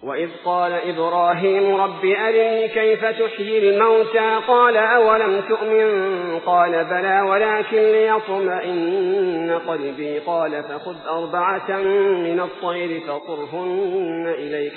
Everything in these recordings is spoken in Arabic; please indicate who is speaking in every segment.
Speaker 1: وإذ قال إبراهيم رب أرني كيف تحيي الموتى قال أولم تؤمن قال بلى ولكن ليطمئن قلبي قال فخذ 4 من الطير فصرهن إليك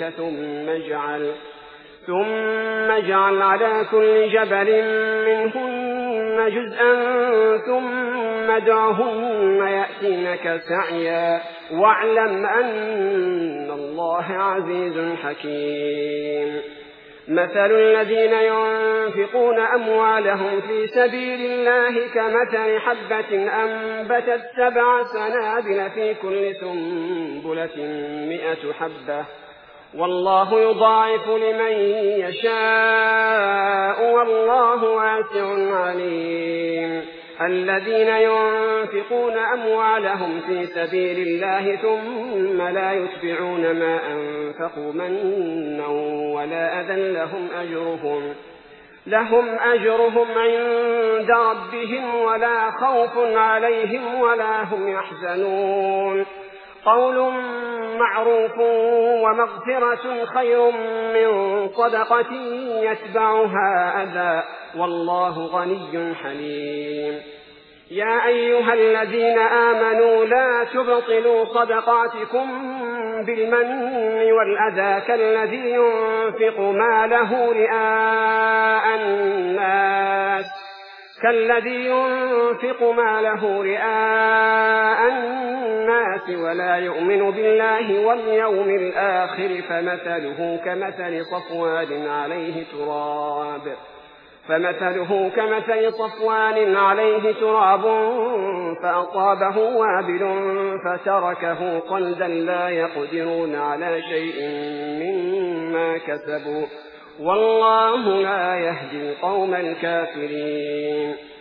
Speaker 1: ثم اجعل على كل جبل منهن جزءا ثم ادعهن يأتينك سعيا واعلم أن الله عزيز حكيم. مثل الذين ينفقون أموالهم في سبيل الله كمثل حبة أنبتت 7 سنابل في كل سنبلة 100 حبة والله يضاعف لمن يشاء والله واسع عليم. الذين ينفقون أموالهم في سبيل الله ثم لا يتبعون ما أنفقوا منا ولا أذى لهم أجرهم عند ربهم ولا خوف عليهم ولا هم يحزنون. قول معروف ومغفرة خير من صدقة يتبعها أذى والله غني حليم. يا أيها الذين آمنوا لا تبطلوا صدقاتكم بالمن والأذى كالذي ينفق ماله رئاء الناس ولا يؤمن بالله واليوم الآخر فمثله كمثل صفوان عليه تراب فأصابه وابل فتركه قلدا لا يقدرون على شيء مما كسبوا والله لا يهدي القوم الكافرين.